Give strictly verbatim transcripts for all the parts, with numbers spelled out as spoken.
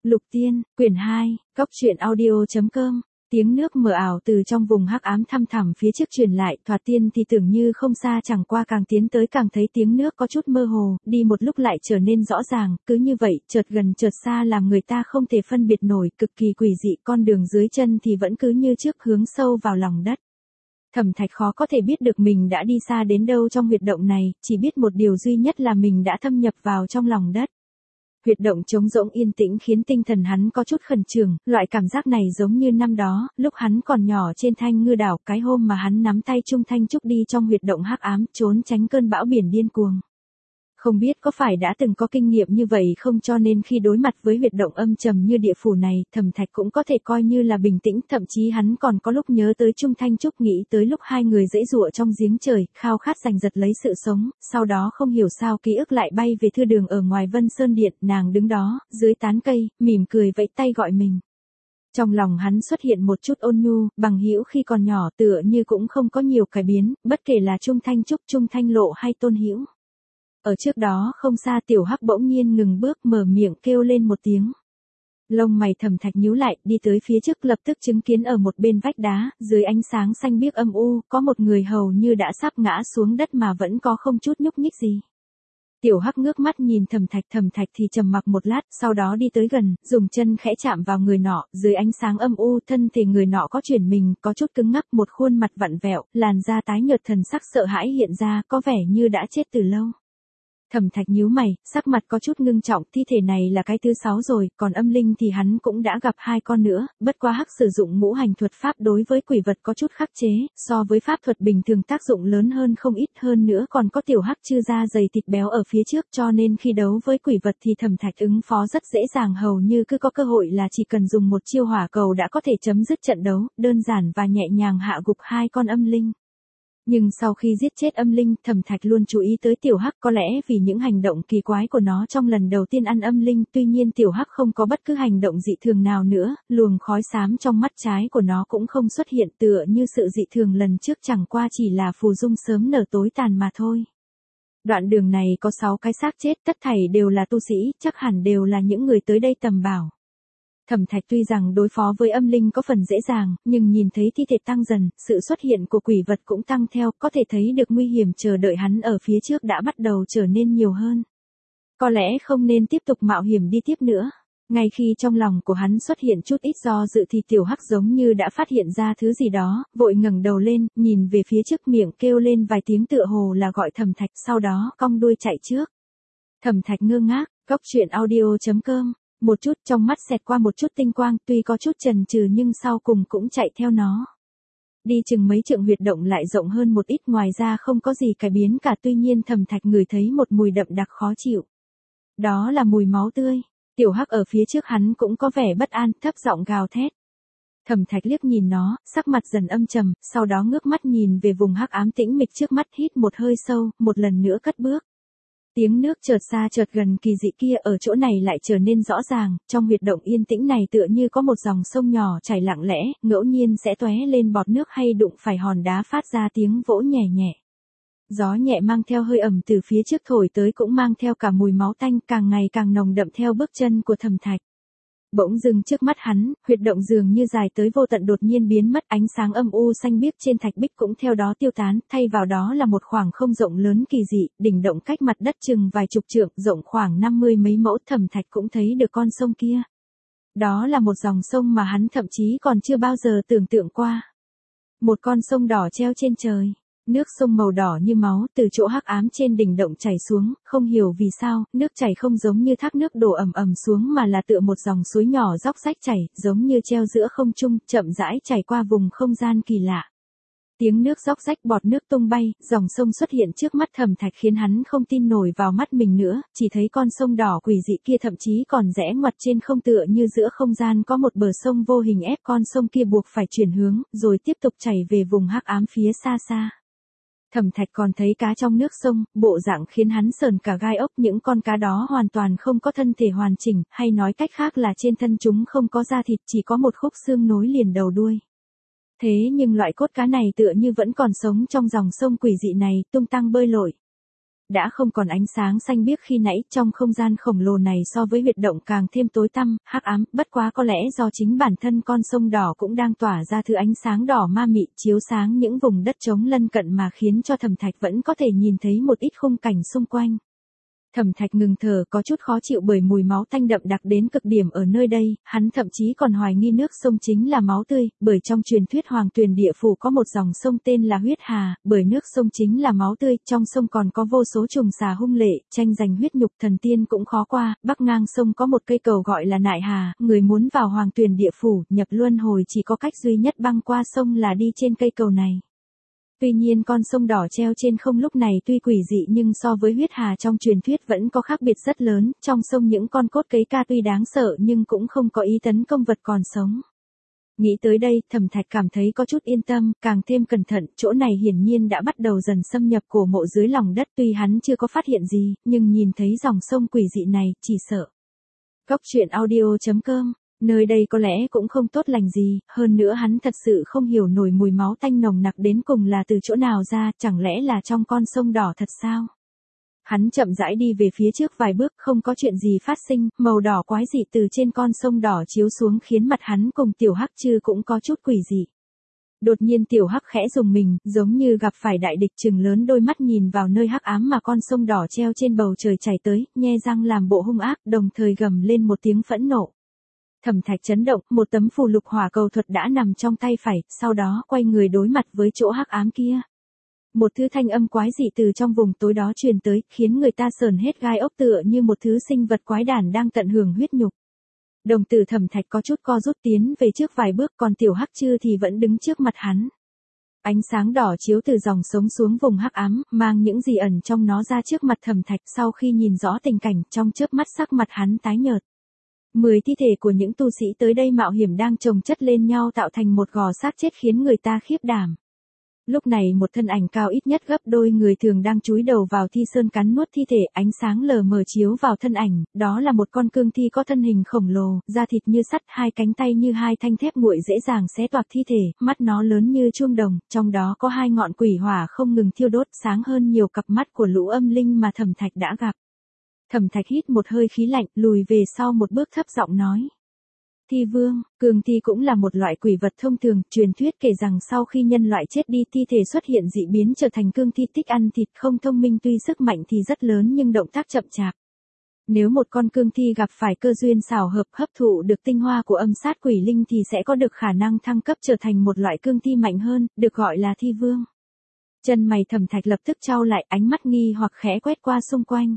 Lục Tiên, quyển hai, Cóc truyện audio.com. Tiếng nước mờ ảo từ trong vùng hắc ám thăm thẳm phía trước truyền lại, thoạt tiên thì tưởng như không xa, chẳng qua càng tiến tới càng thấy tiếng nước có chút mơ hồ, đi một lúc lại trở nên rõ ràng, cứ như vậy, chợt gần chợt xa làm người ta không thể phân biệt nổi, cực kỳ quỷ dị, con đường dưới chân thì vẫn cứ như trước hướng sâu vào lòng đất. Thẩm Thạch khó có thể biết được mình đã đi xa đến đâu trong huyệt động này, chỉ biết một điều duy nhất là mình đã thâm nhập vào trong lòng đất. Huyệt động trống rỗng yên tĩnh khiến tinh thần hắn có chút khẩn trương, loại cảm giác này giống như năm đó, lúc hắn còn nhỏ trên Thanh Ngư đảo, cái hôm mà hắn nắm tay Trung Thanh Trúc đi trong huyệt động hắc ám, trốn tránh cơn bão biển điên cuồng. Không biết có phải đã từng có kinh nghiệm như vậy không, cho nên khi đối mặt với huyệt động âm trầm như địa phủ này, Thẩm Thạch cũng có thể coi như là bình tĩnh, thậm chí hắn còn có lúc nhớ tới Trung Thanh Trúc, nghĩ tới lúc hai người giãy giụa trong giếng trời, khao khát giành giật lấy sự sống, sau đó không hiểu sao ký ức lại bay về thư đường ở ngoài Vân Sơn Điện, nàng đứng đó, dưới tán cây, mỉm cười vẫy tay gọi mình. Trong lòng hắn xuất hiện một chút ôn nhu, bằng hữu khi còn nhỏ tựa như cũng không có nhiều cải biến, bất kể là Trung Thanh Trúc, Trung Thanh Lộ hay Tôn Hữu. Ở trước đó không xa, Tiểu Hắc bỗng nhiên ngừng bước, mở miệng kêu lên một tiếng. Lông mày Thẩm Thạch nhíu lại, đi tới phía trước, lập tức chứng kiến ở một bên vách đá, dưới ánh sáng xanh biếc âm u, có một người hầu như đã sắp ngã xuống đất mà vẫn có không chút nhúc nhích gì. Tiểu Hắc ngước mắt nhìn Thẩm Thạch, Thẩm Thạch thì trầm mặc một lát, sau đó đi tới gần, dùng chân khẽ chạm vào người nọ, dưới ánh sáng âm u, thân thể người nọ có chuyển mình, có chút cứng ngắc, một khuôn mặt vặn vẹo, làn da tái nhợt, thần sắc sợ hãi hiện ra, có vẻ như đã chết từ lâu. Thẩm Thạch nhíu mày, sắc mặt có chút ngưng trọng, thi thể này là cái thứ sáu rồi, còn âm linh thì hắn cũng đã gặp hai con nữa, bất quá Hắc sử dụng ngũ hành thuật pháp đối với quỷ vật có chút khắc chế, so với pháp thuật bình thường tác dụng lớn hơn không ít, hơn nữa còn có Tiểu Hắc chư da dày thịt béo ở phía trước, cho nên khi đấu với quỷ vật thì Thẩm Thạch ứng phó rất dễ dàng, hầu như cứ có cơ hội là chỉ cần dùng một chiêu hỏa cầu đã có thể chấm dứt trận đấu, đơn giản và nhẹ nhàng hạ gục hai con âm linh. Nhưng sau khi giết chết âm linh, Thẩm Thạch luôn chú ý tới Tiểu Hắc, có lẽ vì những hành động kỳ quái của nó trong lần đầu tiên ăn âm linh, tuy nhiên Tiểu Hắc không có bất cứ hành động dị thường nào nữa, luồng khói xám trong mắt trái của nó cũng không xuất hiện, tựa như sự dị thường lần trước chẳng qua chỉ là phù dung sớm nở tối tàn mà thôi. Đoạn đường này có sáu cái xác chết, tất thảy đều là tu sĩ, chắc hẳn đều là những người tới đây tầm bảo. Thẩm Thạch tuy rằng đối phó với âm linh có phần dễ dàng, nhưng nhìn thấy thi thể tăng dần, sự xuất hiện của quỷ vật cũng tăng theo, có thể thấy được nguy hiểm chờ đợi hắn ở phía trước đã bắt đầu trở nên nhiều hơn. Có lẽ không nên tiếp tục mạo hiểm đi tiếp nữa. Ngay khi trong lòng của hắn xuất hiện chút ít do dự thì Tiểu Hắc giống như đã phát hiện ra thứ gì đó, vội ngẩng đầu lên, nhìn về phía trước, miệng kêu lên vài tiếng tựa hồ là gọi Thẩm Thạch, sau đó cong đuôi chạy trước. Thẩm Thạch ngơ ngác, Cóc truyện audio.com. Một chút, trong mắt xẹt qua một chút tinh quang, tuy có chút chần chừ nhưng sau cùng cũng chạy theo nó. Đi chừng mấy trượng, huyệt động lại rộng hơn một ít, ngoài ra không có gì cải biến cả, tuy nhiên Thẩm Thạch ngửi thấy một mùi đậm đặc khó chịu. Đó là mùi máu tươi. Tiểu Hắc ở phía trước hắn cũng có vẻ bất an, thấp giọng gào thét. Thẩm Thạch liếc nhìn nó, sắc mặt dần âm trầm, sau đó ngước mắt nhìn về vùng hắc ám tĩnh mịch trước mắt, hít một hơi sâu, một lần nữa cất bước. Tiếng nước chợt xa chợt gần kỳ dị kia ở chỗ này lại trở nên rõ ràng, trong huyệt động yên tĩnh này tựa như có một dòng sông nhỏ chảy lặng lẽ, ngẫu nhiên sẽ tóe lên bọt nước hay đụng phải hòn đá phát ra tiếng vỗ nhẹ nhẹ. Gió nhẹ mang theo hơi ẩm từ phía trước thổi tới, cũng mang theo cả mùi máu tanh càng ngày càng nồng đậm theo bước chân của Thẩm Thạch. Bỗng dưng trước mắt hắn, huyệt động dường như dài tới vô tận đột nhiên biến mất, ánh sáng âm u xanh biếc trên thạch bích cũng theo đó tiêu tán, thay vào đó là một khoảng không rộng lớn kỳ dị, đỉnh động cách mặt đất chừng vài chục trượng, rộng khoảng năm mươi mấy mẫu. Thẩm Thạch cũng thấy được con sông kia. Đó là một dòng sông mà hắn thậm chí còn chưa bao giờ tưởng tượng qua. Một con sông đỏ treo trên trời. Nước sông màu đỏ như máu từ chỗ hắc ám trên đỉnh động chảy xuống, không hiểu vì sao, nước chảy không giống như thác nước đổ ầm ầm xuống mà là tựa một dòng suối nhỏ róc rách chảy, giống như treo giữa không trung, chậm rãi chảy qua vùng không gian kỳ lạ. Tiếng nước róc rách, bọt nước tung bay, dòng sông xuất hiện trước mắt Thẩm Thạch khiến hắn không tin nổi vào mắt mình nữa, chỉ thấy con sông đỏ quỷ dị kia thậm chí còn rẽ ngoặt trên không, tựa như giữa không gian có một bờ sông vô hình ép con sông kia buộc phải chuyển hướng, rồi tiếp tục chảy về vùng hắc ám phía xa xa. Thẩm Thạch còn thấy cá trong nước sông, bộ dạng khiến hắn sờn cả gai ốc, những con cá đó hoàn toàn không có thân thể hoàn chỉnh, hay nói cách khác là trên thân chúng không có da thịt, chỉ có một khúc xương nối liền đầu đuôi. Thế nhưng loại cốt cá này tựa như vẫn còn sống trong dòng sông quỷ dị này, tung tăng bơi lội. đã không còn ánh sáng xanh biếc khi nãy, trong không gian khổng lồ này so với huyệt động càng thêm tối tăm, hắc ám, bất quá có lẽ do chính bản thân con sông đỏ cũng đang tỏa ra thứ ánh sáng đỏ ma mị, chiếu sáng những vùng đất trống lân cận mà khiến cho Thẩm Thạch vẫn có thể nhìn thấy một ít khung cảnh xung quanh. Thẩm Thạch ngừng thở, có chút khó chịu bởi mùi máu tanh đậm đặc đến cực điểm ở nơi đây, hắn thậm chí còn hoài nghi nước sông chính là máu tươi, bởi trong truyền thuyết Hoàng Tuyền Địa Phủ có một dòng sông tên là Huyết Hà, bởi nước sông chính là máu tươi, trong sông còn có vô số trùng xà hung lệ, tranh giành huyết nhục thần tiên cũng khó qua, bắc ngang sông có một cây cầu gọi là Nại Hà, người muốn vào Hoàng Tuyền Địa Phủ, nhập luân hồi chỉ có cách duy nhất băng qua sông là đi trên cây cầu này. Tuy nhiên con sông đỏ treo trên không lúc này tuy quỷ dị nhưng so với Huyết Hà trong truyền thuyết vẫn có khác biệt rất lớn, trong sông những con cốt cấy ca tuy đáng sợ nhưng cũng không có ý tấn công vật còn sống. Nghĩ tới đây, Thẩm Thạch cảm thấy có chút yên tâm, càng thêm cẩn thận, chỗ này hiển nhiên đã bắt đầu dần xâm nhập cổ mộ dưới lòng đất, tuy hắn chưa có phát hiện gì, nhưng nhìn thấy dòng sông quỷ dị này, chỉ sợ. Góc truyện audio chấm com. Nơi đây có lẽ cũng không tốt lành gì, hơn nữa hắn thật sự không hiểu nổi mùi máu tanh nồng nặc đến cùng là từ chỗ nào ra, chẳng lẽ là trong con sông đỏ thật sao? Hắn chậm rãi đi về phía trước vài bước, không có chuyện gì phát sinh, màu đỏ quái dị từ trên con sông đỏ chiếu xuống khiến mặt hắn cùng Tiểu Hắc Trư cũng có chút quỷ dị. Đột nhiên Tiểu Hắc khẽ rùng mình, giống như gặp phải đại địch, trừng lớn đôi mắt nhìn vào nơi hắc ám mà con sông đỏ treo trên bầu trời chảy tới, nhe răng làm bộ hung ác, đồng thời gầm lên một tiếng phẫn nộ. Thẩm Thạch chấn động, một tấm phù lục hỏa cầu thuật đã nằm trong tay phải, sau đó quay người đối mặt với chỗ hắc ám kia. Một thứ thanh âm quái dị từ trong vùng tối đó truyền tới, khiến người ta sờn hết gai ốc tựa như một thứ sinh vật quái đản đang tận hưởng huyết nhục. Đồng tử Thẩm Thạch có chút co rút tiến về trước vài bước, còn Tiểu Hắc Trư thì vẫn đứng trước mặt hắn. Ánh sáng đỏ chiếu từ dòng sống xuống vùng hắc ám, mang những gì ẩn trong nó ra trước mặt Thẩm Thạch. Sau khi nhìn rõ tình cảnh, trong chớp mắt sắc mặt hắn tái nhợt. Mười thi thể của những tu sĩ tới đây mạo hiểm đang chồng chất lên nhau tạo thành một gò xác chết khiến người ta khiếp đảm. Lúc này một thân ảnh cao ít nhất gấp đôi người thường đang chúi đầu vào thi sơn cắn nuốt thi thể, ánh sáng lờ mờ chiếu vào thân ảnh, đó là một con cương thi có thân hình khổng lồ, da thịt như sắt, hai cánh tay như hai thanh thép nguội dễ dàng xé toạc thi thể, mắt nó lớn như chuông đồng, trong đó có hai ngọn quỷ hỏa không ngừng thiêu đốt, sáng hơn nhiều cặp mắt của lũ âm linh mà Thẩm Thạch đã gặp. Thẩm Thạch hít một hơi khí lạnh, lùi về sau một bước thấp giọng nói. Thi vương, cương thi cũng là một loại quỷ vật thông thường, truyền thuyết kể rằng sau khi nhân loại chết đi thi thể xuất hiện dị biến trở thành cương thi thích ăn thịt, không thông minh, tuy sức mạnh thì rất lớn nhưng động tác chậm chạp. Nếu một con cương thi gặp phải cơ duyên xảo hợp hấp thụ được tinh hoa của âm sát quỷ linh thì sẽ có được khả năng thăng cấp trở thành một loại cương thi mạnh hơn, được gọi là thi vương. Chân mày Thẩm Thạch lập tức chau lại, ánh mắt nghi hoặc khẽ quét qua xung quanh.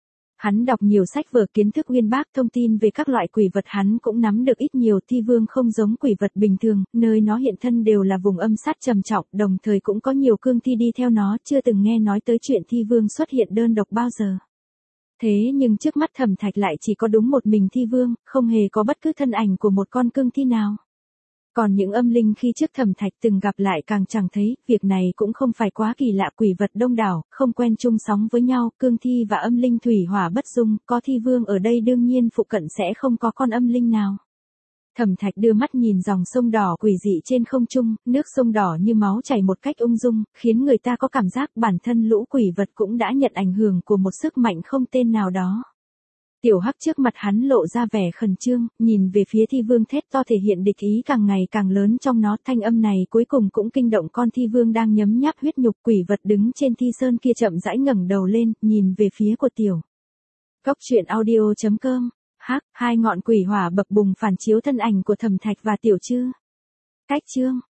Hắn đọc nhiều sách vở kiến thức uyên bác, thông tin về các loại quỷ vật hắn cũng nắm được ít nhiều. Thi vương không giống quỷ vật bình thường, nơi nó hiện thân đều là vùng âm sát trầm trọng, đồng thời cũng có nhiều cương thi đi theo nó, chưa từng nghe nói tới chuyện thi vương xuất hiện đơn độc bao giờ. Thế nhưng trước mắt Thẩm Thạch lại chỉ có đúng một mình thi vương, không hề có bất cứ thân ảnh của một con cương thi nào. Còn những âm linh khi trước Thẩm Thạch từng gặp lại càng chẳng thấy, việc này cũng không phải quá kỳ lạ, quỷ vật đông đảo, không quen chung sóng với nhau, cương thi và âm linh thủy hỏa bất dung, có thi vương ở đây đương nhiên phụ cận sẽ không có con âm linh nào. Thẩm Thạch đưa mắt nhìn dòng sông đỏ quỷ dị trên không trung, nước sông đỏ như máu chảy một cách ung dung, khiến người ta có cảm giác bản thân lũ quỷ vật cũng đã nhận ảnh hưởng của một sức mạnh không tên nào đó. Tiểu Hắc trước mặt hắn lộ ra vẻ khẩn trương, nhìn về phía thi vương thét to thể hiện địch ý càng ngày càng lớn trong nó, thanh âm này cuối cùng cũng kinh động con thi vương đang nhấm nháp huyết nhục. Quỷ vật đứng trên thi sơn kia chậm rãi ngẩng đầu lên, nhìn về phía của Tiểu. Góc truyện audio chấm com. Hắc, hai ngọn quỷ hỏa bập bùng phản chiếu thân ảnh của Thẩm Thạch và Tiểu Trư. Cách chương